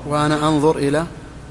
وأنا أنظر إلى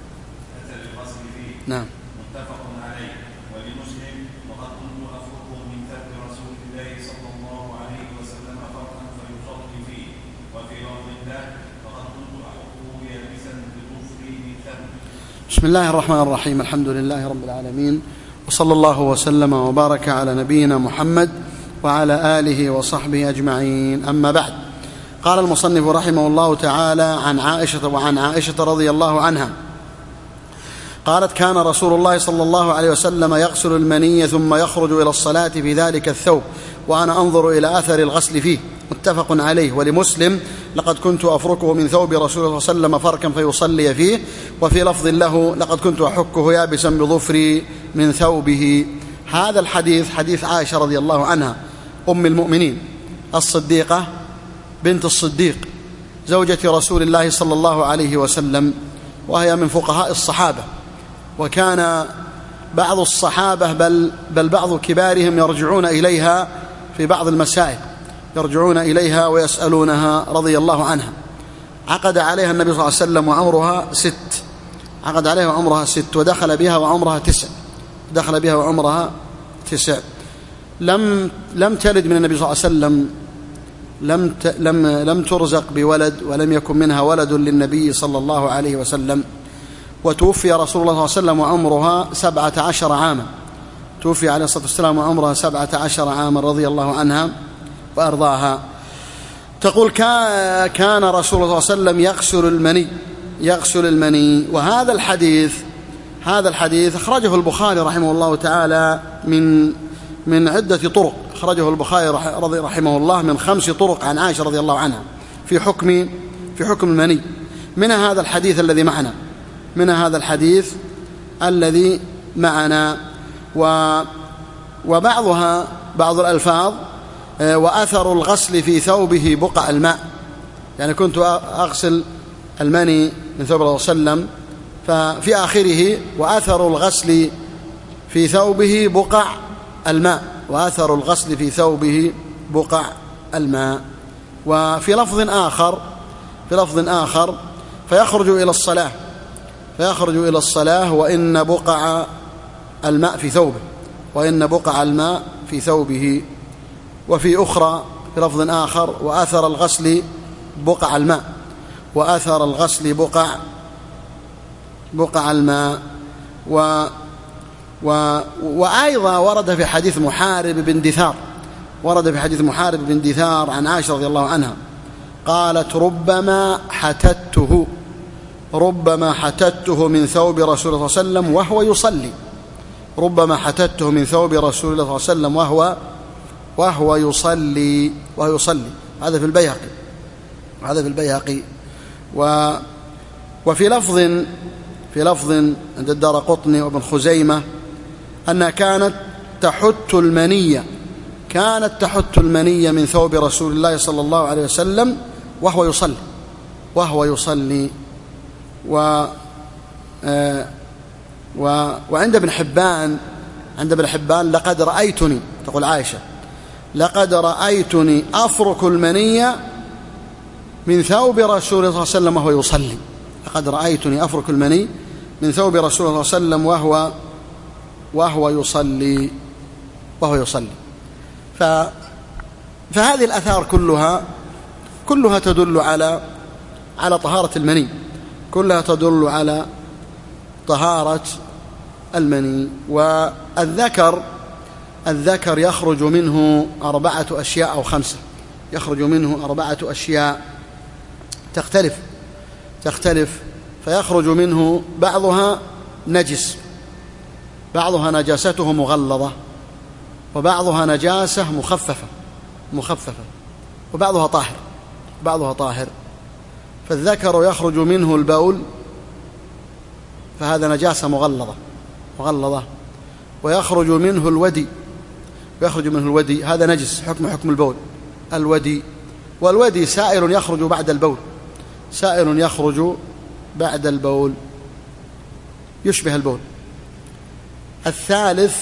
نعم. متفق عليه. ولمسلم: وقد كنت أفرقه من ثوب رسول الله صلى الله عليه وسلم فرقا فيصلي فيه. وفي لفظ له: وقد كنت أحكه يابسا بظفري من ثوب. بسم الله الرحمن الرحيم. الحمد لله رب العالمين، وصلى الله وسلم وبارك على نبينا محمد وعلى آله وصحبه أجمعين. أما بعد، قال المصنف رحمه الله تعالى عن عائشة رضي الله عنها قالت: كان رسول الله صلى الله عليه وسلم يغسل المني ثم يخرج إلى الصلاة في ذلك الثوب وأنا أنظر إلى أثر الغسل فيه. متفق عليه. ولمسلم: لقد كنت أفركه من ثوب رسول الله صلى الله عليه وسلم فركا فيصلي فيه. وفي لفظ له: لقد كنت أحكه يابسا بظفري من ثوبه. هذا الحديث حديث عائشة رضي الله عنها أم المؤمنين الصديقة بنت الصديق زوجة رسول الله صلى الله عليه وسلم، وهي من فقهاء الصحابة. وكان بعض الصحابة بل بعض كبارهم يرجعون إليها في بعض المسائل، يرجعون إليها ويسألونها رضي الله عنها. عقد عليها النبي صلى الله عليه وسلم وعمرها 6، عقد عليها وعمرها 6، ودخل بها وعمرها 9، دخل بها وعمرها 9. لم تلد من النبي صلى الله عليه وسلم، لم ترزق بولد، ولم يكن منها ولد للنبي صلى الله عليه وسلم. وتوفي رسول الله صلى الله عليه وسلم وعمرها 17 عاما، توفي عليه الصلاة والسلام وعمرها 17 عاما رضي الله عنها وأرضاها. تقول: كان رسول الله صلى الله عليه وسلم يغسل المني. وهذا الحديث أخرجه البخاري رحمه الله تعالى من عدة طرق. أخرجه البخاري رحمه الله من 5 طرق عن عائشة رضي الله عنها في حكم المني. منها هذا الحديث الذي معنا، بعض الألفاظ: وأثر الغسل في ثوبه بقع الماء. يعني كنت أغسل المني من ثوب الله صلى الله عليه وسلم، ففي آخره: وأثر الغسل في ثوبه بقع الماء، وأثر الغسل في ثوبه بقع الماء. وفي لفظ آخر: فيخرج إلى الصلاة وإن بقع الماء في ثوبه، وفي أخرى في لفظ آخر: وأثر الغسل بقع الماء، وأثر الغسل بقع الماء. وأيضا ورد في حديث محارب بن دثار عن عائشة رضي الله عنها قالت: ربما حتته من ثوب رسول الله صلى الله عليه وسلم وهو يصلي. ربما حتته من ثوب رسول الله صلى الله عليه وسلم وهو يصلي. هذا في البيهقي. وفي لفظ عند الدارقطني وابن خزيمة أنها كانت تحت المني من ثوب رسول الله صلى الله عليه وسلم وهو يصلي. وعند ابن حبان لقد رأيتني، تقول عائشة: لقد رأيتني أفرك المني من ثوب رسول الله صلى الله عليه وسلم وهو يصلي. لقد رأيتني أفرك المني من ثوب رسول الله صلى الله عليه وسلم وهو يصلي. فهذه الآثار كلها تدل على طهارة المني، كلها تدل على طهارة المني. والذكر يخرج منه 4 أشياء أو 5، يخرج منه 4 أشياء تختلف، فيخرج منه بعضها نجس، بعضها نجاسته مغلظة، وبعضها نجاسة مخففة، وبعضها طاهر. فالذكر يخرج منه البول، فهذا نجاسة مغلظة. ويخرج منه الودي، هذا نجس حكم البول، الودي. والودي سائل يخرج بعد البول، يشبه البول. الثالث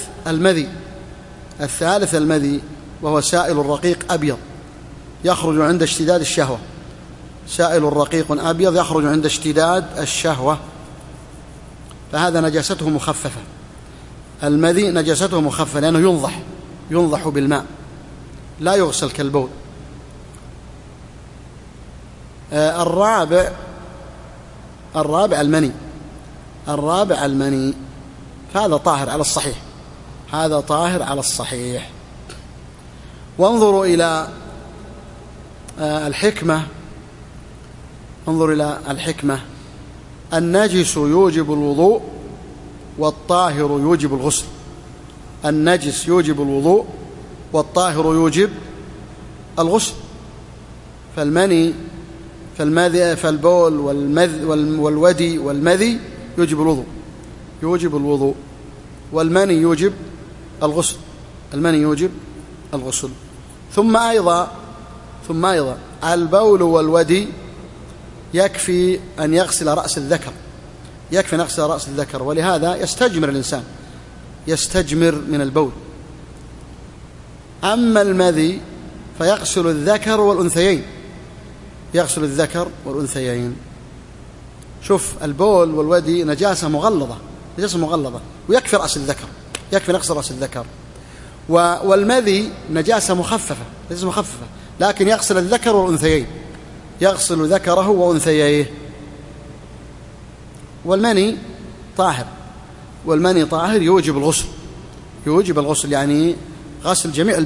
المذي، وهو سائل رقيق أبيض، يخرج عند اشتداد الشهوة، سائل رقيق أبيض يخرج عند اشتداد الشهوة، فهذا نجاسته مخففة. المذي نجاسته مخففة لأنه ينضح بالماء، لا يغسل كالبول. الرابع المني، فهذا طاهر على الصحيح، هذا طاهر على الصحيح. وانظروا إلى الحكمة، النجس يوجب الوضوء والطاهر يوجب الغسل. النجس يوجب الوضوء والطاهر يوجب الغسل. فالبول والودي والمذي يوجب الوضوء، والمني يوجب الغسل. ثم أيضا البول والودي يكفي أن يغسل رأس الذكر، ولهذا يستجمر الإنسان، يستجمر من البول. أما المذي فيغسل الذكر والأنثيين. شوف، البول والودي نجاسة مغلظة، ويكفي نغسل رأس الذكر. والمذي نجاسة مخففة، لكن يغسل الذكر والأنثيين، يغسل ذكره وأنثييه. والمني طاهر يوجب الغسل، يعني غسل جميع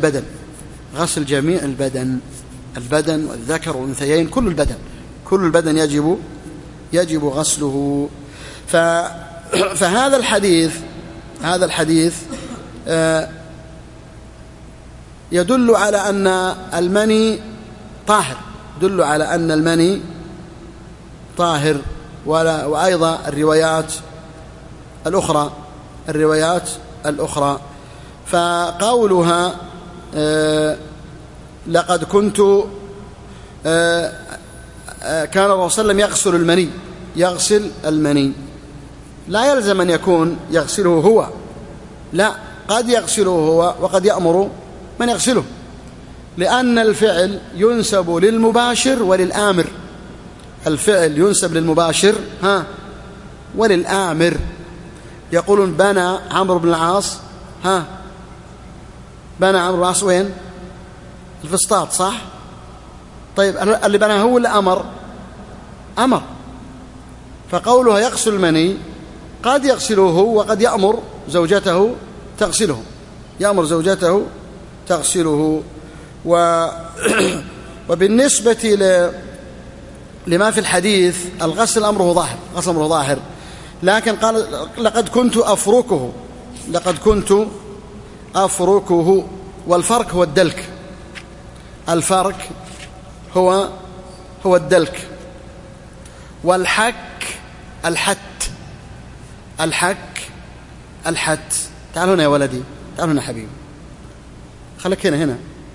البدن والذكر والأنثيين، كل البدن يجب غسله. فهذا الحديث يدل على أن المني طاهر، وأيضا الروايات الأخرى. فقولها لقد كنت كان الرسول صلى الله عليه وسلم يغسل المني، لا يلزم أن يكون يغسله هو، لا، قد يغسله هو وقد يأمر من يغسله، لأن الفعل ينسب للمباشر وللآمر. الفعل ينسب للمباشر وللآمر. يقولون بنى عمرو بن العاص، وين؟ الفسطاط، صح؟ طيب اللي بناه هو اللي أمر. فقولها يغسل المني قد يغسله هو وقد يأمر زوجته تغسله. وبالنسبة لما في الحديث، الغسل أمره ظاهر، لكن قال لقد كنت أفركه، والفرك هو الدلك، هو الدلك. والحك الحت. تعال هنا يا ولدي، تعال هنا حبيبي، خليك هنا.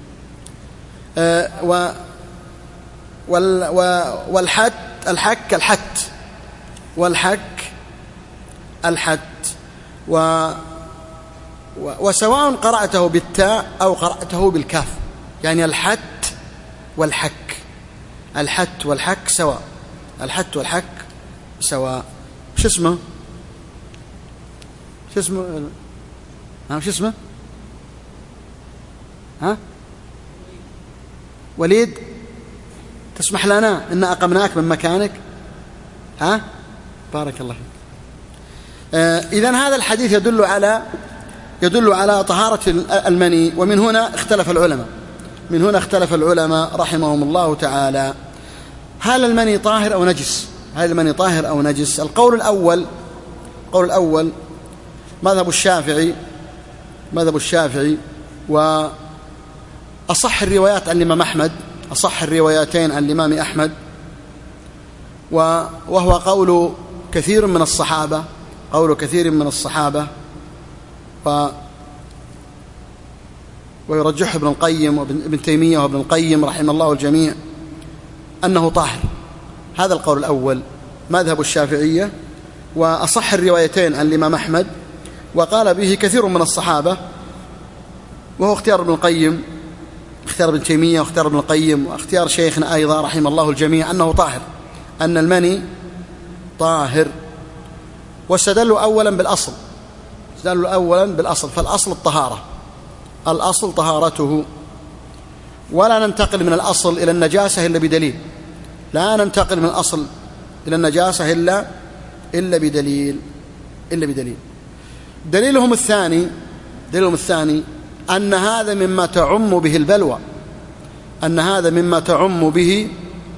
والحك الحت. وسواء قرأته بالتاء أو قرأته بالكاف، يعني الحت والحك سواء. شو اسمه؟ وليد، تسمح لنا إن أقمناك من مكانك؟ بارك الله فيك. إذن هذا الحديث يدل على طهارة المني. ومن هنا اختلف العلماء رحمهم الله تعالى، هل المني طاهر أو نجس؟ القول الأول مذهب الشافعي، وأصح الروايات عن الإمام أحمد، أصح الروايتين عن الإمام أحمد، وهو قول كثير من الصحابة، ويرجح ابن القيم وابن تيمية وابن القيم رحمه الله الجميع أنه طاهر. هذا القول الأول مذهب الشافعية، وأصح الروايتين عن الإمام أحمد، وقال به كثير من الصحابة، وهو اختيار ابن القيم اختيار ابن تيمية واختيار ابن القيم واختيار شيخنا أيضا رحمه الله الجميع أنه طاهر، أن المني طاهر. واستدلوا أولا بالأصل، استدلوا أولا بالأصل، فالأصل الطهارة، الأصل طهارته، ولا ننتقل من الأصل إلى النجاسة إلا بدليل، لا ننتقل من الأصل إلى النجاسة إلا بدليل. دليلهم الثاني أن هذا مما تعم به البلوى، أن هذا مما تعم به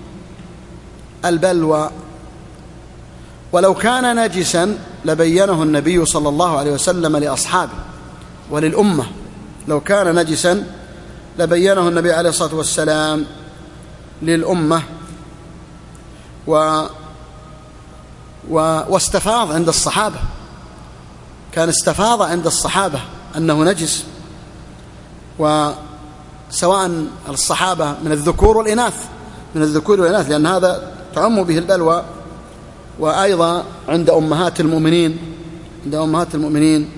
البلوى. ولو كان نجسا لبينه النبي صلى الله عليه وسلم لأصحابه وللأمة، لو كان نجسا لبينه النبي عليه الصلاة والسلام للأمة، واستفاض عند الصحابة، كان استفاض عند الصحابة أنه نجس، وسواء الصحابة من الذكور والإناث، لأن هذا تعم به البلوى. وأيضا عند أمهات المؤمنين،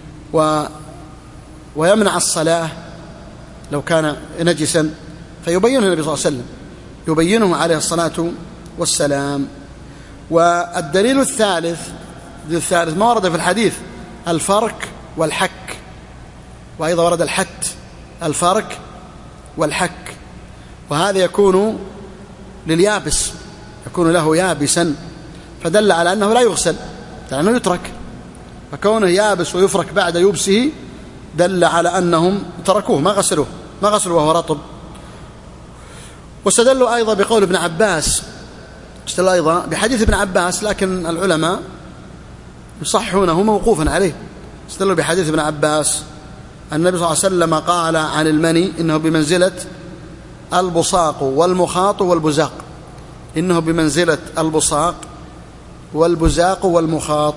ويمنع الصلاة لو كان نجسا، فيبينه النبي صلى الله عليه وسلم، يبينه عليه الصلاة والسلام. والدليل الثالث ما ورد في الحديث الفرك والحك، وأيضا ورد الفرك والحك، وهذا يكون لليابس، يكون له يابسا، فدل على أنه لا يغسل، لأنه يترك، فكونه يابس ويفرك بعد يبسه دل على أنهم تركوه، ما غسلوه وهو رطب. واستدلوا أيضا بقول ابن عباس، استدلوا أيضا بحديث ابن عباس، لكن العلماء يصحونه موقوفا عليه. استدلوا بحديث ابن عباس النبي صلى الله عليه وسلم قال عن المني إنه بمنزلة البصاق والمخاط والبزاق، إنه بمنزلة البصاق والبزاق والمخاط.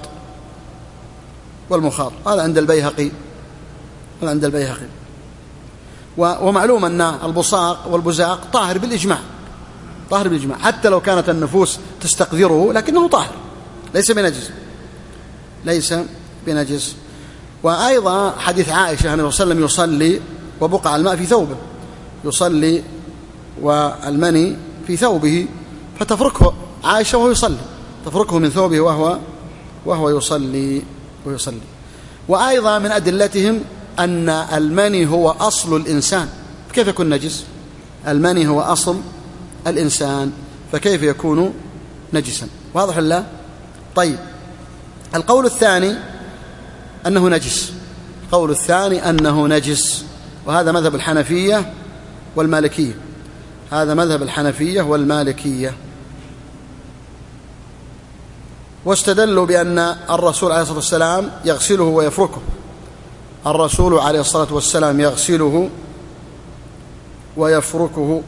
هذا عند البيهقي. ومعلوم أن البصاق والبزاق طاهر بالإجماع، حتى لو كانت النفوس تستقذره، لكنه طاهر، ليس بنجس. وأيضا حديث عائشة أنه صلى الله عليه وسلم يصلي وبقع الماء في ثوبه، يصلي والمني في ثوبه، فتفركه عائشة وهو يصلي، تفركه من ثوبه وهو يصلي. وأيضا من أدلتهم أن المني هو أصل الإنسان، كيف يكون نجس؟ المني هو أصل الإنسان، فكيف يكون نجسا؟ واضح الله؟ طيب، القول الثاني أنه نجس، وهذا مذهب الحنفية والمالكية، واستدلوا بأن الرسول عليه الصلاة والسلام يغسله ويفركه، الرسول عليه الصلاة والسلام يغسله ويفركه.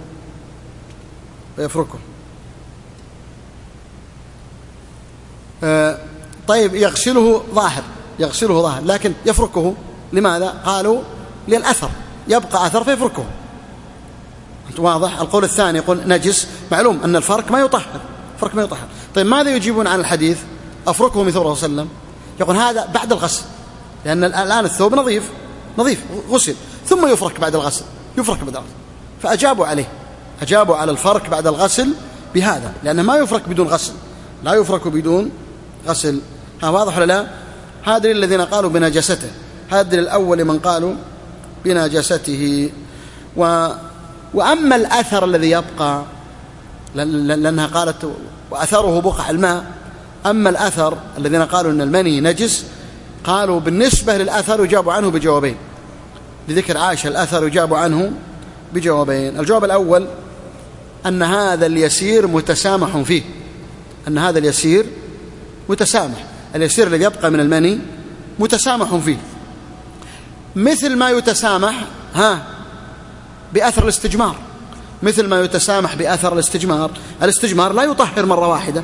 طيب، يغسله ظاهر، لكن يفركه لماذا؟ قالوا للأثر، يبقى أثر فيفركه. واضح؟ القول الثاني يقول نجس، معلوم أن الفرك ما يطهر. طيب، ماذا يجيبون عن الحديث أفركه من ثوبه صلى الله عليه وسلم؟ يقول هذا بعد الغسل، لأن الآن الثوب نظيف غسل، ثم يفرك بعد الغسل. فأجابوا على الفرك بعد الغسل بهذا، لأنه ما يفرك بدون غسل، لا يفرك بدون غسل. واضح ولا لا؟ هذا الذين قالوا بنجاسته، هذا الأول من قالوا بنجاسته. وأما الأثر الذي يبقى، لأنها قالت وأثره بقع الماء، أما الأثر الذين قالوا أن المني نجس، قالوا بالنسبة للأثر يجاب عنه بجوابين، لذكر عائشة الأثر يجاب عنه بجوابين. الجواب الأول أن هذا اليسير متسامح فيه، اليسير الذي يبقى من المني متسامح فيه، مثل ما يتسامح بأثر الاستجمار، الاستجمار لا يطهر مرة واحدة،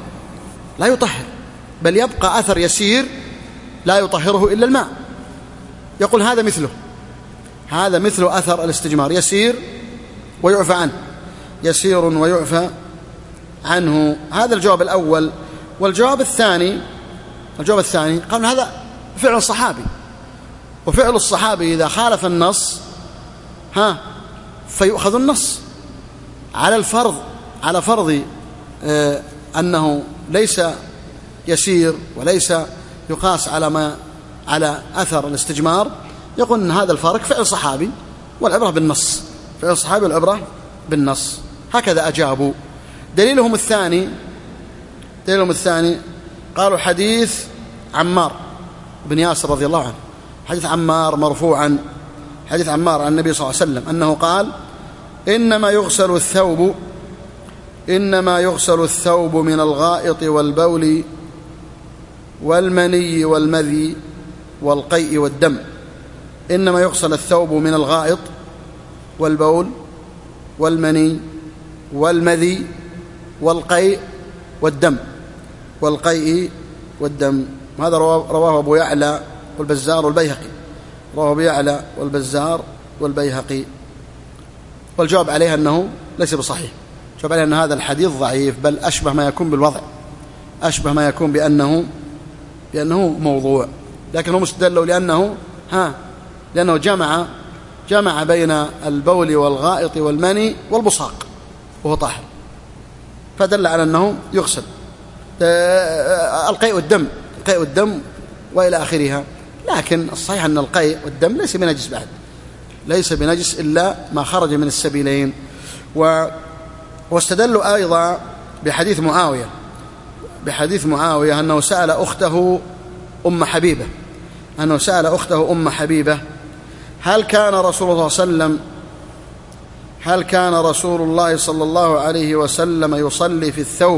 بل يبقى أثر يسير لا يطهره إلا الماء. يقول هذا مثل أثر الاستجمار، يسير ويعفى عنه. هذا الجواب الأول. والجواب الثاني قالوا هذا فعل صحابي، وفعل الصحابي إذا خالف النص فيؤخذ النص على الفرض، على فرض أنه ليس يسير وليس يقاس على أثر الاستجمار، يقول أن هذا الفارق فعل صحابي والعبرة بالنص، فعل صحابي والعبرة بالنص. هكذا أجابوا. دليلهم الثاني قالوا حديث عمار بن ياسر رضي الله عنه، حديث عمار مرفوعا، حديث عمار عن النبي صلى الله عليه وسلم أنه قال: إنما يغسل الثوب من الغائط والبول والمني والمذي والقيء والدم. إنما يغسل الثوب من الغائط والبول والمني والمذي والقيء والدم. والقيء والدم هذا رواه أبو يعلى والبزار والبيهقي، رواه أبو يعلى والبزار والبيهقي. والجواب عليه أنه ليس بصحيح، الجواب عليه أن هذا الحديث ضعيف، بل أشبه ما يكون بالوضع، أشبه ما يكون بأنه موضوع، لكنه مستدل لأنه جمع بين البول والغائط والمني والبصاق وهو طاهر، فدل على أنه يغسل القيء والدم وإلى آخرها. لكن الصحيح أن القيء والدم ليس بنجس بعد، ليس بنجس إلا ما خرج من السبيلين. واستدلوا أيضا بحديث معاوية أنه سأل أخته أم حبيبة هل كان رسول الله صلى الله عليه وسلم يصلي في الثوب،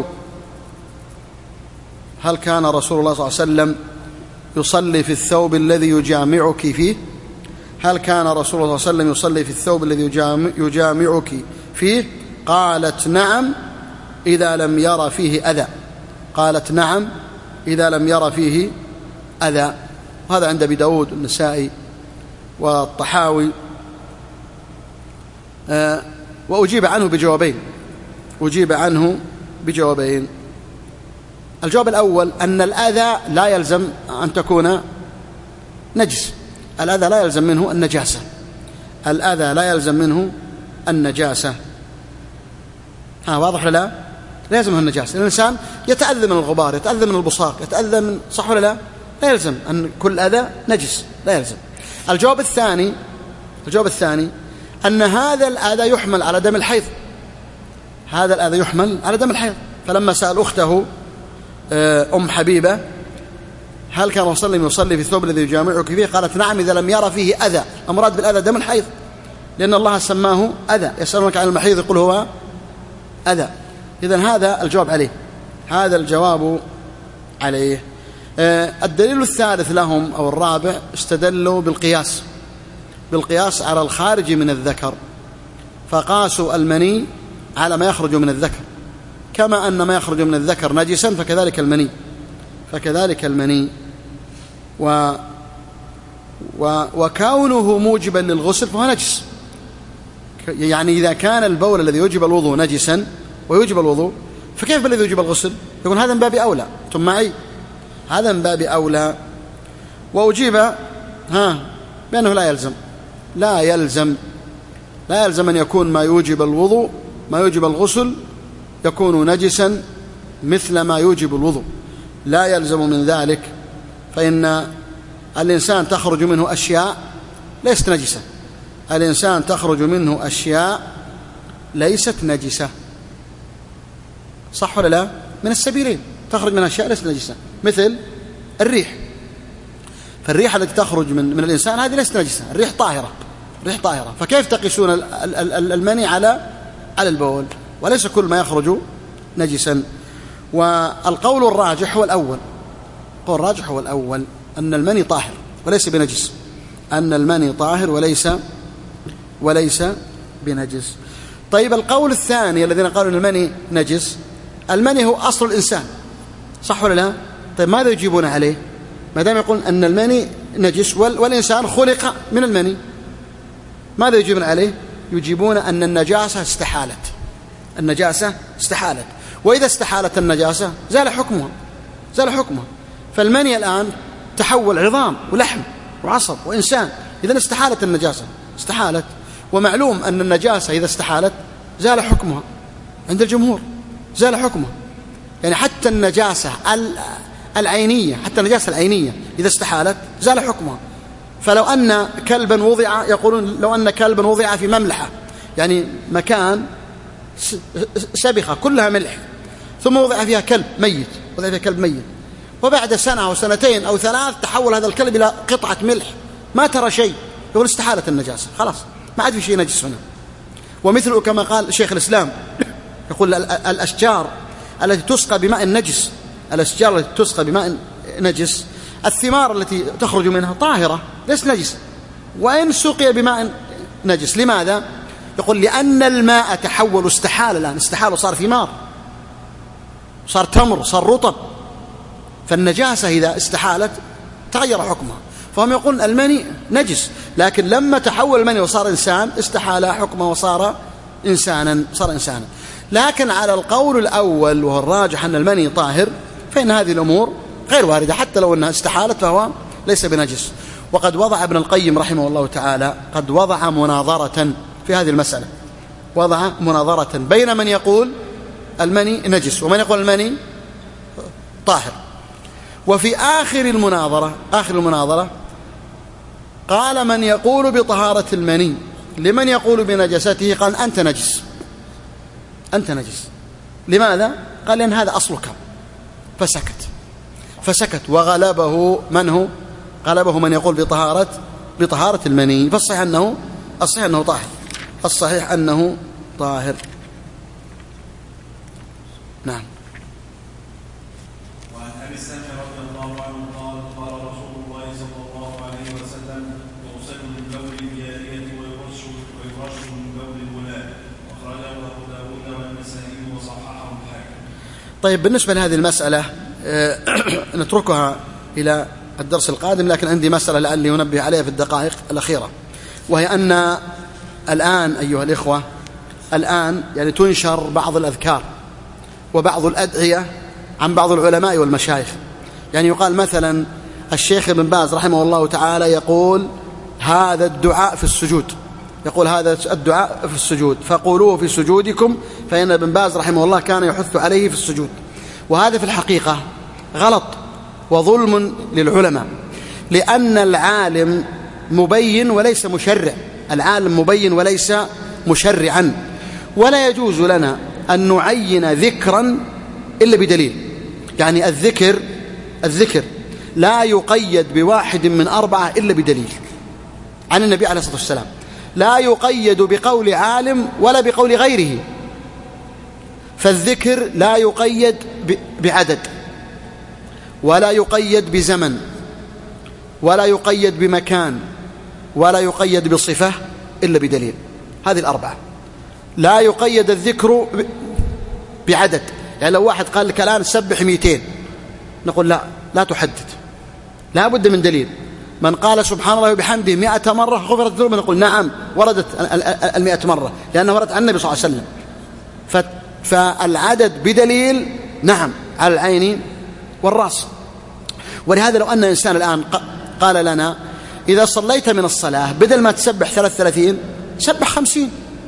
هل كان رسول الله صلى الله عليه وسلم يصلي في الثوب الذي يجامعك فيه؟ هل كان رسول الله صلى الله عليه وسلم يصلي في الثوب الذي يجامعك فيه؟ قالت: نعم إذا لم ير فيه أذى. قالت: نعم إذا لم ير فيه أذى. هذا عند أبي داود والنسائي والطحاوي. وأجيب عنه بجوابين. الجواب الأول أن الأذى لا يلزم أن تكون نجس، الأذى لا يلزم منه النجاسة، الأذى لا يلزم منه النجاسة. واضح ولا لا؟ لا يلزم منه النجاسة. الإنسان يتأذى من الغبار، يتأذى من البصاق، يتأذى من، صح ولا لا؟ لا يلزم أن كل أذى نجس، لا يلزم. الجواب الثاني أن هذا الأذى يحمل على دم الحيض، هذا الأذى يحمل على دم الحيض. فلما سأل أخته أم حبيبة هل كان رسول الله يصلي في الثوب الذي يجامعك فيه؟ قالت: نعم إذا لم يرى فيه أذى. المراد بالأذى دم الحيض، لأن الله سماه أذى. يسألونك عن المحيض يقول هو أذى. إذن هذا الجواب عليه، هذا الجواب عليه. الدليل الثالث لهم أو الرابع استدلوا بالقياس على الخارج من الذكر، فقاسوا المني على ما يخرج من الذكر، كما أن ما يخرج من الذكر نجسا فكذلك المني وكونه موجبا للغسل فهو نجس. يعني إذا كان البول الذي يوجب الوضوء نجسا ويوجب الوضوء، فكيف بالذي يوجب الغسل؟ يكون هذا من باب أولى. ثم معي هذا من باب أولى. وأجيب بأنه لا يلزم أن يكون ما يوجب الوضوء، ما يوجب الغسل يكون نجسا مثل ما يوجب الوضوء، لا يلزم من ذلك، فإن الإنسان تخرج منه أشياء ليست نجسة، الإنسان تخرج منه أشياء ليست نجسة، صح ولا لا؟ من السبيلين تخرج من أشياء ليست نجسة، مثل الريح. فالريح التي تخرج من الإنسان هذه ليست نجسة، الريح طاهرة. فكيف تقيسون المني على البول؟ وليس كل ما يخرج نجسا. والقول الراجح هو الأول، القول الراجح هو الأول، أن المني طاهر وليس بنجس، أن المني طاهر وليس بنجس. طيب القول الثاني الذين قالوا أن المني نجس، المني هو أصل الإنسان، صح ولا لا؟ طيب ماذا يجيبون عليه؟ ما دام يقولون أن المني نجس والإنسان خلق من المني، ماذا يجيبون عليه؟ يجيبون أن النجاسة استحالت، وإذا استحالت النجاسة زال حكمها. فالمني الآن تحول عظام ولحم وعصب وإنسان، إذن استحالت النجاسة، استحالت. ومعلوم أن النجاسة إذا استحالت زال حكمها عند الجمهور، زال حكمها. يعني حتى النجاسة العينية، حتى النجاسة العينية إذا استحالت زال حكمها. فلو أن كلبا وضع، يقولون لو أن كلبا وضع في مملحة، يعني مكان سبخة كلها ملح، ثم وضع فيها كلب ميت، وضع فيها كلب ميت، وبعد سنة أو سنتين أو 3 تحول هذا الكلب إلى قطعة ملح، ما ترى شيء، يقول استحالت النجاسة، خلاص ما عاد في شيء نجس هنا. ومثله كما قال شيخ الإسلام، يقول الأشجار التي تسقى بماء نجس، الأشجار التي تسقى بماء نجس، الثمار التي تخرج منها طاهرة ليس نجس وإن سقي بماء نجس. لماذا؟ يقول لأن الماء تحول، استحال الآن، استحال وصار ثمار، صار تمر، صار رطب، فالنجاسة إذا استحالت تغير حكمها. فهم يقولون المني نجس، لكن لما تحول المني وصار إنسان استحال حكمه وصار إنسانا، صار إنسانا. لكن على القول الأول وهو الراجح أن المني طاهر، فإن هذه الأمور غير واردة، حتى لو أنها استحالت فهو ليس بنجس. وقد وضع ابن القيم رحمه الله تعالى، قد وضع مناظرة في هذه المسألة، وضع مناظرة بين من يقول المني نجس ومن يقول المني طاهر. وفي آخر المناظرة قال من يقول بطهارة المني لمن يقول بنجسته، قال أنت نجس، أنت نجس. لماذا؟ قال لأن هذا أصلك. فسكت وغلبه من هو؟ غلبه من يقول بطهارة المني. فالصحيح أنه طاهر، الصحيح أنه طاهر. نعم. وعن أبي السمع رضي الله عنه قال رسول الله صلى الله عليه وسلم يغسل من بول الجارية ويرش من بول الغلام، أخرجه أبو داود والنسائي وصححه الحاكم. طيب، بالنسبة لهذه المسألة نتركها إلى الدرس القادم، لكن عندي مسألة لعلي أنبه عليها في الدقائق الأخيرة، وهي أن الآن أيها الإخوة، الآن يعني تنشر بعض الأذكار وبعض الأدعية عن بعض العلماء والمشايخ. يعني يقال مثلا الشيخ ابن باز رحمه الله تعالى يقول هذا الدعاء في السجود، يقول هذا الدعاء في السجود فقولوه في سجودكم، فإن ابن باز رحمه الله كان يحث عليه في السجود. وهذا في الحقيقة غلط وظلم للعلماء، لأن العالم مبين وليس مشرع، العالم مبين وليس مشرعا، ولا يجوز لنا أن نعين ذكرا إلا بدليل. يعني الذكر لا يقيد بواحد من 4 إلا بدليل عن النبي عليه الصلاة والسلام، لا يقيد بقول عالم ولا بقول غيره. فالذكر لا يقيد بعدد، ولا يقيد بزمن، ولا يقيد بمكان، ولا يقيد بصفة إلا بدليل. هذه 4. لا يقيد الذكر بعدد، يعني لو واحد قال لك الآن سبح 200، نقول لا تحدد، لا بد من دليل. من قال سبحان الله وبحمده 100 مرة غفرت ذنوبه، نقول نعم وردت 100 مرة لأنه ورد عن النبي صلى الله عليه وسلم. فالعدد بدليل نعم على العين والرأس. ولهذا لو أن إنسان الآن قال لنا إذا صليت من الصلاة بدل ما تسبح 33 سبح 50،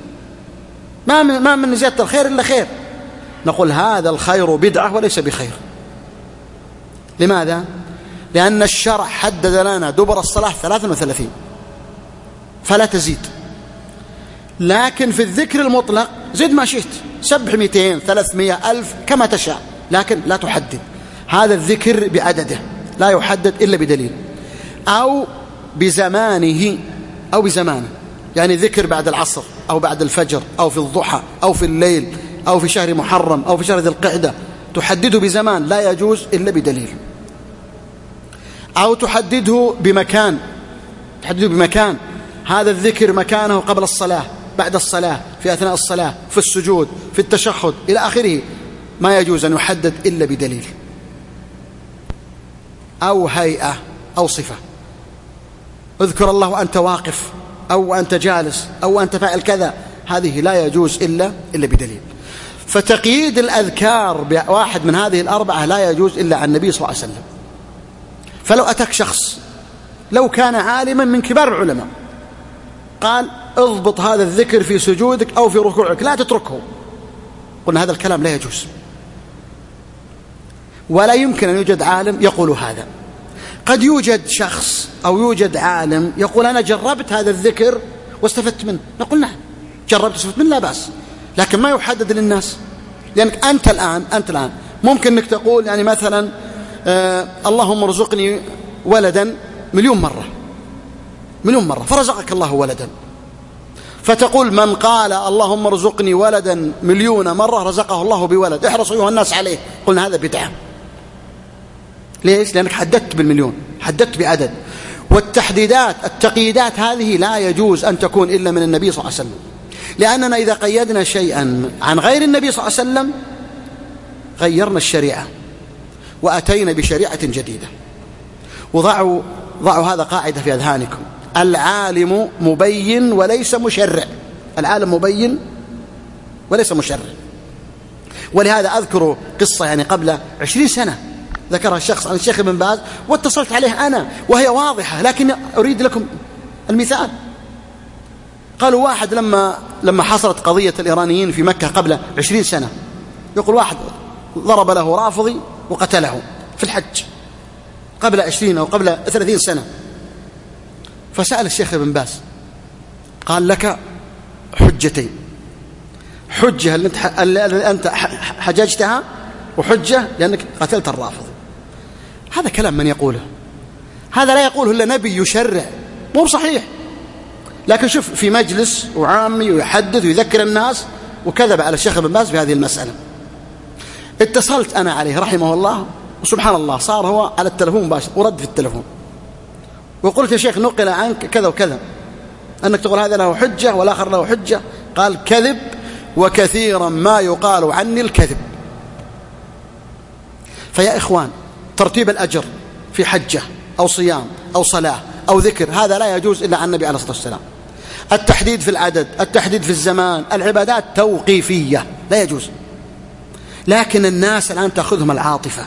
ما من زيادة الخير إلا خير، نقول هذا الخير بدعة وليس بخير. لماذا؟ لأن الشرع حدد لنا دبر الصلاة 33 فلا تزيد. لكن في الذكر المطلق زد ما شئت، سبح 200 300 1000 كما تشاء، لكن لا تحدد. هذا الذكر بعدده لا يحدد إلا بدليل أو بزمانه أو بزمانه. يعني ذكر بعد العصر أو بعد الفجر أو في الضحى أو في الليل أو في شهر محرم أو في شهر ذي القعدة، تحدده بزمان لا يجوز إلا بدليل. أو تحدده بمكان، هذا الذكر مكانه قبل الصلاة، بعد الصلاة، في أثناء الصلاة، في السجود، في التشهد إلى آخره، ما يجوز أن يحدد إلا بدليل أو هيئة أو صفة. اذكر الله وأنت واقف أو أنت جالس أو أنت فاعل كذا، هذه لا يجوز إلا بدليل. فتقييد الأذكار بواحد من هذه 4 لا يجوز إلا عن النبي صلى الله عليه وسلم. فلو أتاك شخص لو كان عالما من كبار العلماء قال اضبط هذا الذكر في سجودك أو في ركوعك، لا تتركه. قلنا هذا الكلام لا يجوز، ولا يمكن أن يوجد عالم يقول هذا. قد يوجد شخص أو يوجد عالم يقول أنا جربت هذا الذكر واستفدت منه، نقول نعم جربت واستفدت منه لا بأس، لكن ما يحدد للناس. لأنك أنت الآن ممكن أنك تقول يعني مثلا اللهم ارزقني ولدا مليون مرة فرزقك الله ولدا، فتقول من قال اللهم ارزقني ولدا مليون مرة رزقه الله بولد، احرصوا أيها الناس عليه. قلنا هذا بدعة. ليش؟ لأنك حددت بالمليون، حددت بعدد، التقييدات هذه لا يجوز أن تكون إلا من النبي صلى الله عليه وسلم، لأننا إذا قيدنا شيئا عن غير النبي صلى الله عليه وسلم غيرنا الشريعة وأتينا بشريعة جديدة. وضعوا هذا قاعدة في أذهانكم: العالم مبين وليس مشرع. العالم مبين وليس مشرع. ولهذا أذكر قصة يعني قبل 20 سنة ذكرها الشخص عن الشيخ ابن باز، واتصلت عليه أنا وهي واضحة، لكن أريد لكم المثال. قالوا واحد لما حصلت قضية الإيرانيين في مكة قبل 20 سنة، يقول واحد ضرب له رافضي وقتله في الحج قبل 20 أو قبل 30 سنة. فسأل الشيخ ابن باز قال لك حجتين: حجة اللي أنت حججتها، وحجة لأنك قتلت الرافضي. هذا كلام من يقوله؟ هذا لا يقوله إلا نبي يشرع، مو صحيح. لكن شوف في مجلس وعامي ويحدث ويذكر الناس، وكذب على الشيخ ابن باز في هذه المسألة. اتصلت أنا عليه رحمه الله، وسبحان الله صار هو على التلفون مباشر ورد في التلفون، وقلت يا شيخ نقل عنك كذا وكذا أنك تقول هذا له حجة والآخر له حجة. قال كذب، وكثيرا ما يقال عني الكذب. فيا إخوان، ترتيب الأجر في حجة أو صيام أو صلاة أو ذكر هذا لا يجوز إلا عن النبي عليه الصلاة والسلام. التحديد في العدد، التحديد في الزمان، العبادات توقيفية لا يجوز. لكن الناس الآن تأخذهم العاطفة،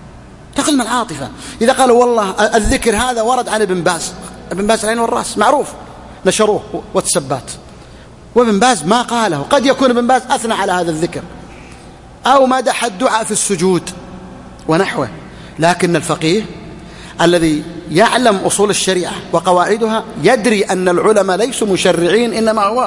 إذا قالوا والله الذكر هذا ورد عن ابن باز العين والرأس معروف، نشروه واتسبات، وابن باز ما قاله. قد يكون ابن باز أثنى على هذا الذكر أو مدح الدعاء في السجود ونحوه، لكن الفقيه الذي يعلم أصول الشريعة وقواعدها يدري أن العلماء ليسوا مشرعين، إنما هو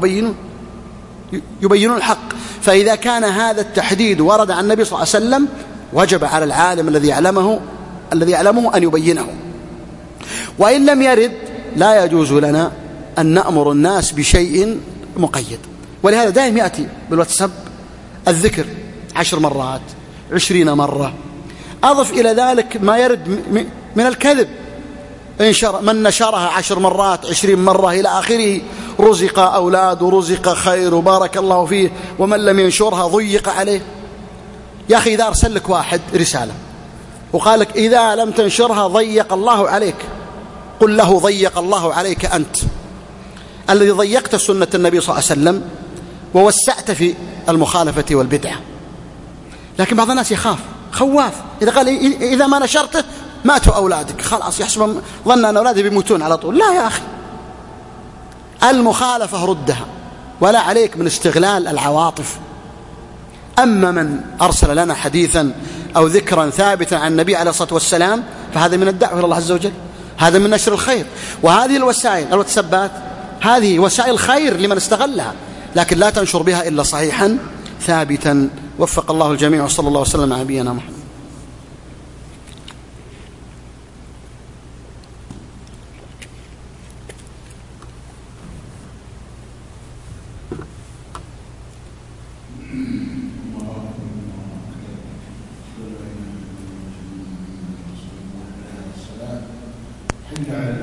يبينون الحق. فإذا كان هذا التحديد ورد عن النبي صلى الله عليه وسلم وجب على العالم الذي يعلمه أن يبينه. وإن لم يرد لا يجوز لنا أن نأمر الناس بشيء مقيد. ولهذا دائم يأتي بالواتساب الذكر 10 مرات 20 مرة. أضف إلى ذلك ما يرد من الكذب، من نشرها 10 مرات 20 مرة إلى آخره رزق أولاد ورزق خير وبارك الله فيه، ومن لم ينشرها ضيق عليه. يا أخي إذا أرسل لك واحد رسالة وقال لك إذا لم تنشرها ضيق الله عليك، قل له ضيق الله عليك أنت الذي ضيقت سنة النبي صلى الله عليه وسلم ووسعت في المخالفة والبدعة. لكن بعض الناس خواف، إذا قال إذا ما نشرته ماتوا أولادك، خلاص يحسب ظن أن أولاده بيموتون على طول. لا يا أخي، المخالفة ردها، ولا عليك من استغلال العواطف. أما من أرسل لنا حديثا أو ذكرا ثابتا عن النبي عليه الصلاة والسلام فهذا من الدعوة إلى الله عز وجل، هذا من نشر الخير. وهذه الوسائل الواتسابات هذه وسائل خير لمن استغلها، لكن لا تنشر بها إلا صحيحا ثابتا. وفق الله الجميع، وصلى الله وسلم على نبينا محمد.